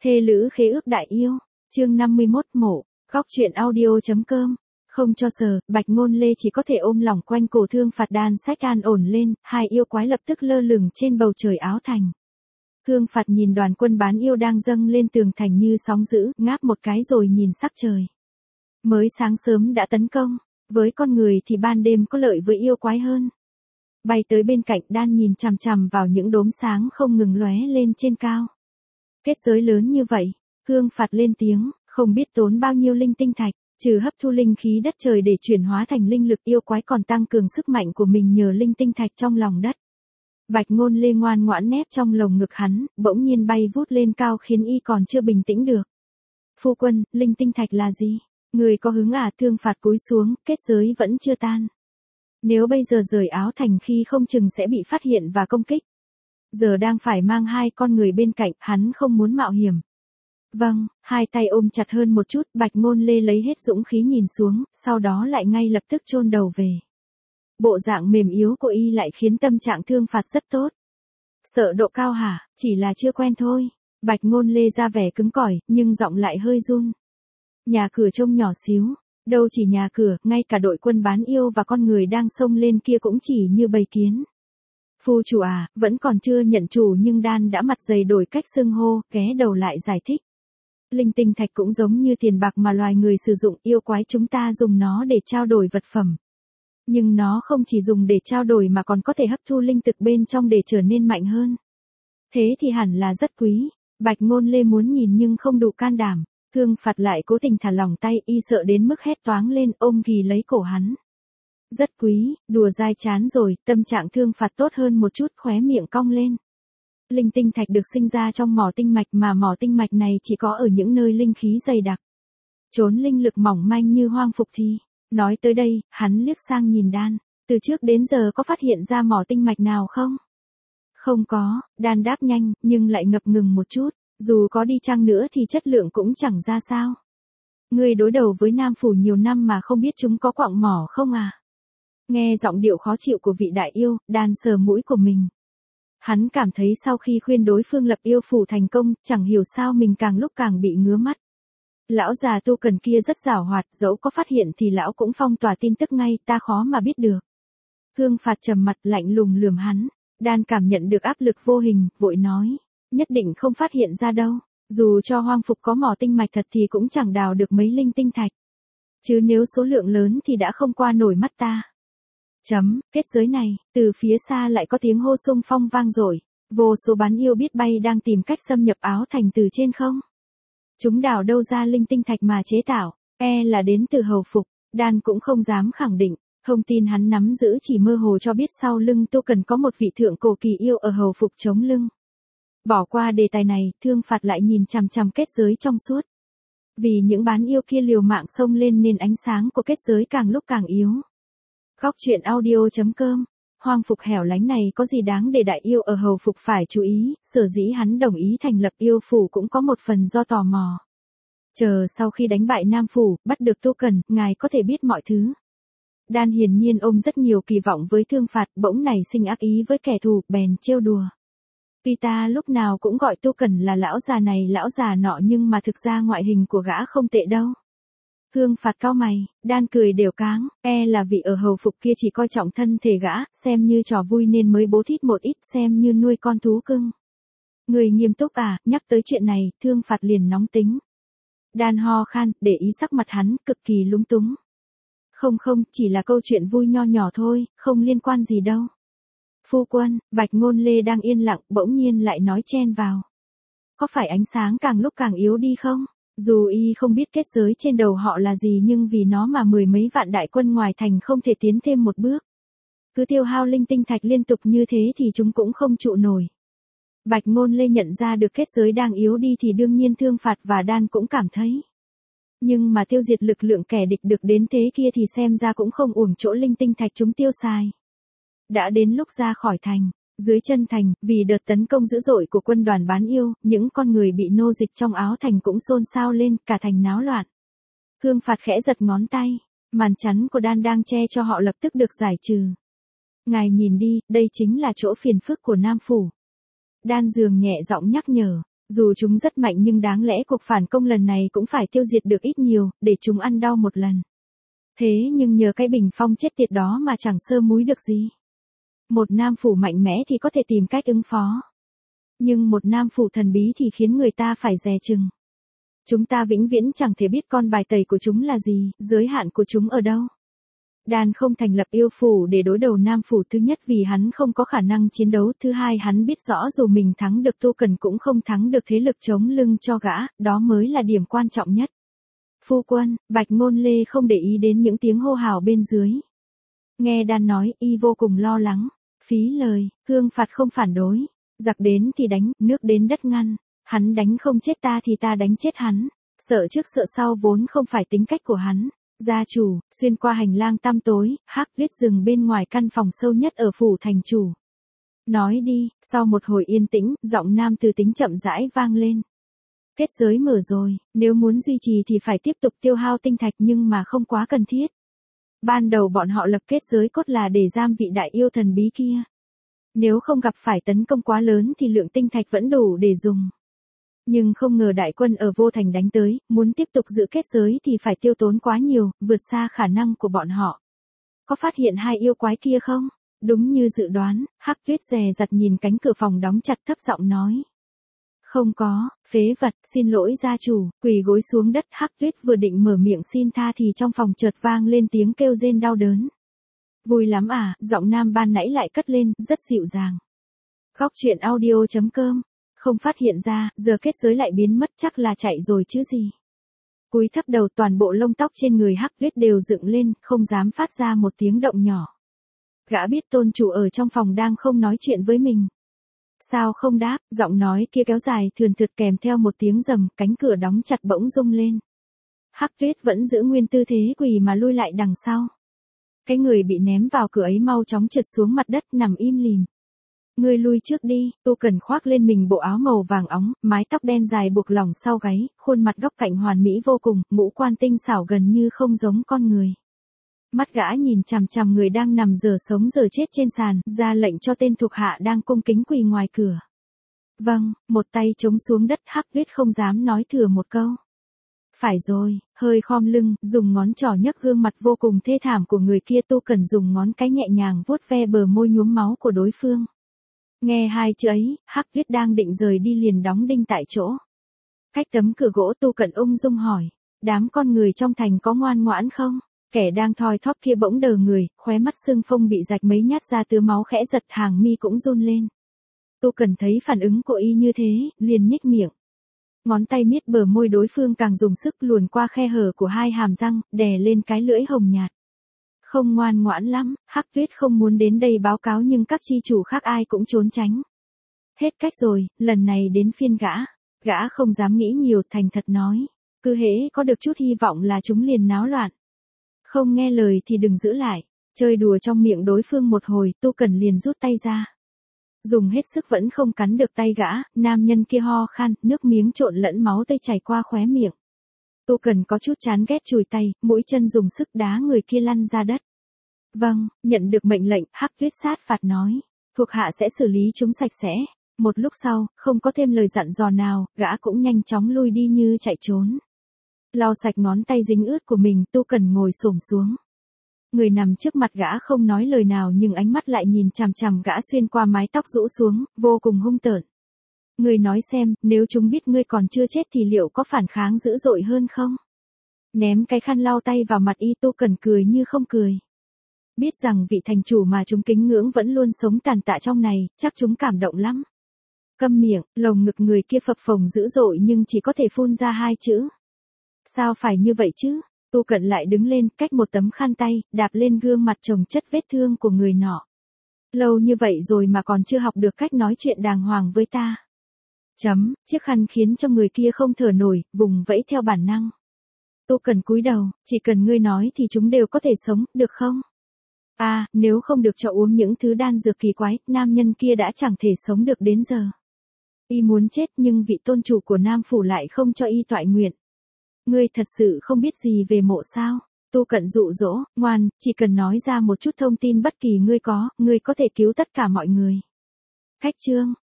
Thê lữ khế ước đại yêu, chương 51 mộ, góc truyện audio.com. Không cho sờ, Bạch Ngôn Lê chỉ có thể ôm lỏng quanh cổ Thương Phạt đan sách an ổn lên, hai yêu quái lập tức lơ lửng trên bầu trời áo thành. Thương Phạt nhìn đoàn quân bán yêu đang dâng lên tường thành như sóng dữ, ngáp một cái rồi nhìn sắc trời. Mới sáng sớm đã tấn công, với con người thì ban đêm có lợi với yêu quái hơn. Bay tới bên cạnh đan nhìn chằm chằm vào những đốm sáng không ngừng lóe lên trên cao. Kết giới lớn như vậy, Thương Phạt lên tiếng, không biết tốn bao nhiêu linh tinh thạch, trừ hấp thu linh khí đất trời để chuyển hóa thành linh lực yêu quái còn tăng cường sức mạnh của mình nhờ linh tinh thạch trong lòng đất. Bạch Ngôn Lê ngoan ngoãn nép trong lồng ngực hắn, bỗng nhiên bay vút lên cao khiến y còn chưa bình tĩnh được. Phu quân, linh tinh thạch là gì? Người có hứng à? Thương Phạt cúi xuống, kết giới vẫn chưa tan. Nếu bây giờ rời áo thành khi không chừng sẽ bị phát hiện và công kích. Giờ đang phải mang hai con người bên cạnh, hắn không muốn mạo hiểm. Vâng, hai tay ôm chặt hơn một chút, Bạch Ngôn Lê lấy hết dũng khí nhìn xuống, sau đó lại ngay lập tức chôn đầu về. Bộ dạng mềm yếu của y lại khiến tâm trạng Thương Phạt rất tốt. Sợ độ cao hả? Chỉ là chưa quen thôi. Bạch Ngôn Lê ra vẻ cứng cỏi, nhưng giọng lại hơi run. Nhà cửa trông nhỏ xíu, đâu chỉ nhà cửa, ngay cả đội quân bán yêu và con người đang xông lên kia cũng chỉ như bầy kiến. Phu chủ à, vẫn còn chưa nhận chủ nhưng đan đã mặt dày đổi cách xưng hô, ghé đầu lại giải thích. Linh tinh thạch cũng giống như tiền bạc mà loài người sử dụng, yêu quái chúng ta dùng nó để trao đổi vật phẩm. Nhưng nó không chỉ dùng để trao đổi mà còn có thể hấp thu linh thực bên trong để trở nên mạnh hơn. Thế thì hẳn là rất quý. Bạch Ngôn Lê muốn nhìn nhưng không đủ can đảm. Thương Phạt lại cố tình thả lỏng tay, y sợ đến mức hét toáng lên, ôm ghì lấy cổ hắn. Rất quý, đùa dai chán rồi, tâm trạng Thương Phạt tốt hơn một chút, khóe miệng cong lên. Linh tinh thạch được sinh ra trong mỏ tinh mạch mà mỏ tinh mạch này chỉ có ở những nơi linh khí dày đặc. Trốn linh lực mỏng manh như hoang phục thì. Nói tới đây, hắn liếc sang nhìn đan. Từ trước đến giờ có phát hiện ra mỏ tinh mạch nào không? Không có, đan đáp nhanh, nhưng lại ngập ngừng một chút. Dù có đi chăng nữa thì chất lượng cũng chẳng ra sao. Ngươi đối đầu với Nam Phủ nhiều năm mà không biết chúng có quặng mỏ không à? Nghe giọng điệu khó chịu của vị đại yêu, đan sờ mũi của mình. Hắn cảm thấy sau khi khuyên đối phương lập yêu phủ thành công, chẳng hiểu sao mình càng lúc càng bị ngứa mắt. Lão già Tu Cần kia rất giảo hoạt, dẫu có phát hiện thì lão cũng phong tỏa tin tức ngay, ta khó mà biết được. Thương Phạt trầm mặt lạnh lùng lườm hắn, đan cảm nhận được áp lực vô hình, vội nói, nhất định không phát hiện ra đâu, dù cho hoang phục có mỏ tinh mạch thật thì cũng chẳng đào được mấy linh tinh thạch. Chứ nếu số lượng lớn thì đã không qua nổi mắt ta. Kết giới này, từ phía xa lại có tiếng hô xung phong vang dội, vô số bán yêu biết bay đang tìm cách xâm nhập áo thành từ trên không. Chúng đào đâu ra linh tinh thạch mà chế tạo, là đến từ hầu phục, đan cũng không dám khẳng định, thông tin hắn nắm giữ chỉ mơ hồ cho biết sau lưng Tu Cần có một vị thượng cổ kỳ yêu ở hầu phục chống lưng. Bỏ qua đề tài này, Thương Phạt lại nhìn chằm chằm kết giới trong suốt. Vì những bán yêu kia liều mạng xông lên nên ánh sáng của kết giới càng lúc càng yếu. Góc truyện audio.com. Hoang phục hẻo lánh này có gì đáng để đại yêu ở hầu phục phải chú ý, sở dĩ hắn đồng ý thành lập yêu phủ cũng có một phần do tò mò. Chờ sau khi đánh bại Nam Phủ, bắt được Tu Cần, ngài có thể biết mọi thứ. Đan hiển nhiên ôm rất nhiều kỳ vọng với Thương Phạt, bỗng nảy sinh ác ý với kẻ thù, bèn trêu đùa. Tuy ta lúc nào cũng gọi Tu Cần là lão già này lão già nọ nhưng mà thực ra ngoại hình của gã không tệ đâu. Thương Phạt cau mày, đan cười đều cáng, là vì ở hầu phục kia chỉ coi trọng thân thể gã, xem như trò vui nên mới bố thít một ít, xem như nuôi con thú cưng. Người nghiêm túc à? Nhắc tới chuyện này, Thương Phạt liền nóng tính. Đan ho khan, để ý sắc mặt hắn, cực kỳ lúng túng. Không, chỉ là câu chuyện vui nho nhỏ thôi, không liên quan gì đâu. Phu quân, Bạch Ngôn Lê đang yên lặng, bỗng nhiên lại nói chen vào. Có phải ánh sáng càng lúc càng yếu đi không? Dù y không biết kết giới trên đầu họ là gì nhưng vì nó mà mười mấy vạn đại quân ngoài thành không thể tiến thêm một bước. Cứ tiêu hao linh tinh thạch liên tục như thế thì chúng cũng không trụ nổi. Bạch Ngôn Lê nhận ra được kết giới đang yếu đi thì đương nhiên Thương Phạt và đan cũng cảm thấy. Nhưng mà tiêu diệt lực lượng kẻ địch được đến thế kia thì xem ra cũng không uổng chỗ linh tinh thạch chúng tiêu xài. Đã đến lúc ra khỏi thành. Dưới chân thành, vì đợt tấn công dữ dội của quân đoàn bán yêu, những con người bị nô dịch trong áo thành cũng xôn xao lên, cả thành náo loạn. Thương Phạt khẽ giật ngón tay, màn chắn của đan đang che cho họ lập tức được giải trừ. Ngài nhìn đi, đây chính là chỗ phiền phức của Nam Phủ. Đan dường nhẹ giọng nhắc nhở, Dù chúng rất mạnh nhưng đáng lẽ cuộc phản công lần này cũng phải tiêu diệt được ít nhiều, để chúng ăn đau một lần. Thế nhưng nhờ cái bình phong chết tiệt đó mà chẳng sơ múi được gì. Một nam phủ mạnh mẽ thì có thể tìm cách ứng phó. Nhưng một nam phủ thần bí thì khiến người ta phải dè chừng. Chúng ta vĩnh viễn chẳng thể biết con bài tẩy của chúng là gì, giới hạn của chúng ở đâu. Đan không thành lập yêu phủ để đối đầu nam phủ, thứ nhất vì hắn không có khả năng chiến đấu, thứ hai hắn biết rõ dù mình thắng được Tô Cần cũng không thắng được thế lực chống lưng cho gã, đó mới là điểm quan trọng nhất. Phu quân, Bạch Ngôn Lê không để ý đến những tiếng hô hào bên dưới. Nghe Đan nói, y vô cùng lo lắng. Phí lời, Hương Phạt không phản đối. Giặc đến thì đánh, nước đến đất ngăn. Hắn đánh không chết ta thì ta đánh chết hắn. Sợ trước sợ sau vốn không phải tính cách của hắn. Gia chủ, xuyên qua hành lang tăm tối, Hắc Tuyết dừng bên ngoài căn phòng sâu nhất ở phủ thành chủ. Nói đi, sau một hồi yên tĩnh, giọng nam từ tính chậm rãi vang lên. Kết giới mở rồi, nếu muốn duy trì thì phải tiếp tục tiêu hao tinh thạch nhưng mà không quá cần thiết. Ban đầu bọn họ lập kết giới cốt là để giam vị đại yêu thần bí kia. Nếu không gặp phải tấn công quá lớn thì lượng tinh thạch vẫn đủ để dùng. Nhưng không ngờ đại quân ở Vô Thành đánh tới, muốn tiếp tục giữ kết giới thì phải tiêu tốn quá nhiều, vượt xa khả năng của bọn họ. Có phát hiện hai yêu quái kia không? Đúng như dự đoán, Hắc Tuyết dè dặt nhìn cánh cửa phòng đóng chặt thấp giọng nói. Không có, phế vật, xin lỗi gia chủ, quỳ gối xuống đất. Hắc Tuyết vừa định mở miệng xin tha thì trong phòng chợt vang lên tiếng kêu rên đau đớn. Vui lắm à, giọng nam ban nãy lại cất lên, rất dịu dàng. Góc truyện audio.com. Không phát hiện ra, giờ kết giới lại biến mất, chắc là chạy rồi chứ gì. Cúi thấp đầu, toàn bộ lông tóc trên người Hắc Tuyết đều dựng lên, không dám phát ra một tiếng động nhỏ. Gã biết tôn chủ ở trong phòng đang không nói chuyện với mình. Sao không đáp, giọng nói kia kéo dài thườn thượt kèm theo một tiếng rầm, cánh cửa đóng chặt bỗng rung lên. Hắc Tuyết vẫn giữ nguyên tư thế quỳ mà lui lại đằng sau. Cái người bị ném vào cửa ấy mau chóng trượt xuống mặt đất nằm im lìm. Ngươi lui trước đi, Tô Cần khoác lên mình bộ áo màu vàng óng, mái tóc đen dài buộc lỏng sau gáy, khuôn mặt góc cạnh hoàn mỹ vô cùng, ngũ quan tinh xảo gần như không giống con người. Mắt gã nhìn chằm chằm người đang nằm giờ sống giờ chết trên sàn, ra lệnh cho tên thuộc hạ đang cung kính quỳ ngoài cửa. Vâng, một tay chống xuống đất. Hắc Tuyết không dám nói thừa một câu. Phải rồi, hơi khom lưng, dùng ngón trỏ nhấc gương mặt vô cùng thê thảm của người kia. Tô Cần dùng ngón cái nhẹ nhàng vuốt ve bờ môi nhuốm máu của đối phương. Nghe hai chữ ấy, Hắc Tuyết đang định rời đi liền đóng đinh tại chỗ. Cách tấm cửa gỗ, Tô Cần ung dung hỏi, đám con người trong thành có ngoan ngoãn không? Kẻ đang thoi thóp kia bỗng đờ người, khóe mắt sưng phông bị rạch mấy nhát ra tứa máu khẽ giật, hàng mi cũng run lên. Tô Cần thấy phản ứng của y như thế, liền nhếch miệng. Ngón tay miết bờ môi đối phương, càng dùng sức luồn qua khe hở của hai hàm răng, đè lên cái lưỡi hồng nhạt. Không ngoan ngoãn lắm, Hắc Tuyết không muốn đến đây báo cáo nhưng các chi chủ khác ai cũng trốn tránh. Hết cách rồi, lần này đến phiên gã. Gã không dám nghĩ nhiều, thành thật nói. Cứ hễ có được chút hy vọng là chúng liền náo loạn. Không nghe lời thì đừng giữ lại. Chơi đùa trong miệng đối phương một hồi, Tô Cần liền rút tay ra. Dùng hết sức vẫn không cắn được tay gã, nam nhân kia ho khan, nước miếng trộn lẫn máu tươi chảy qua khóe miệng. Tô Cần có chút chán ghét chùi tay, mũi chân dùng sức đá người kia lăn ra đất. Vâng, nhận được mệnh lệnh, Hắc Tuyết sát phạt nói. Thuộc hạ sẽ xử lý chúng sạch sẽ. Một lúc sau, không có thêm lời dặn dò nào, gã cũng nhanh chóng lui đi như chạy trốn. Lau sạch ngón tay dính ướt của mình, Tô Cần ngồi xổm xuống. Người nằm trước mặt gã không nói lời nào nhưng ánh mắt lại nhìn chằm chằm gã xuyên qua mái tóc rũ xuống, vô cùng hung tợn. Người nói xem, nếu chúng biết ngươi còn chưa chết thì liệu có phản kháng dữ dội hơn không? Ném cái khăn lau tay vào mặt y, Tô Cần cười như không cười. Biết rằng vị thành chủ mà chúng kính ngưỡng vẫn luôn sống tàn tạ trong này, chắc chúng cảm động lắm. Câm miệng, lồng ngực người kia phập phồng dữ dội nhưng chỉ có thể phun ra hai chữ. Sao phải như vậy chứ? Tô Cận lại đứng lên, cách một tấm khăn tay, đạp lên gương mặt chồng chất vết thương của người nọ. Lâu như vậy rồi mà còn chưa học được cách nói chuyện đàng hoàng với ta. Chiếc khăn khiến cho người kia không thở nổi, vùng vẫy theo bản năng. Tô Cận cúi đầu, chỉ cần ngươi nói thì chúng đều có thể sống, được không? À, nếu không được cho uống những thứ đan dược kỳ quái, nam nhân kia đã chẳng thể sống được đến giờ. Y muốn chết nhưng vị tôn chủ của Nam Phủ lại không cho y toại nguyện. Ngươi thật sự không biết gì về mộ sao? Tô Cận dụ dỗ, ngoan, chỉ cần nói ra một chút thông tin bất kỳ ngươi có thể cứu tất cả mọi người. Khách chương.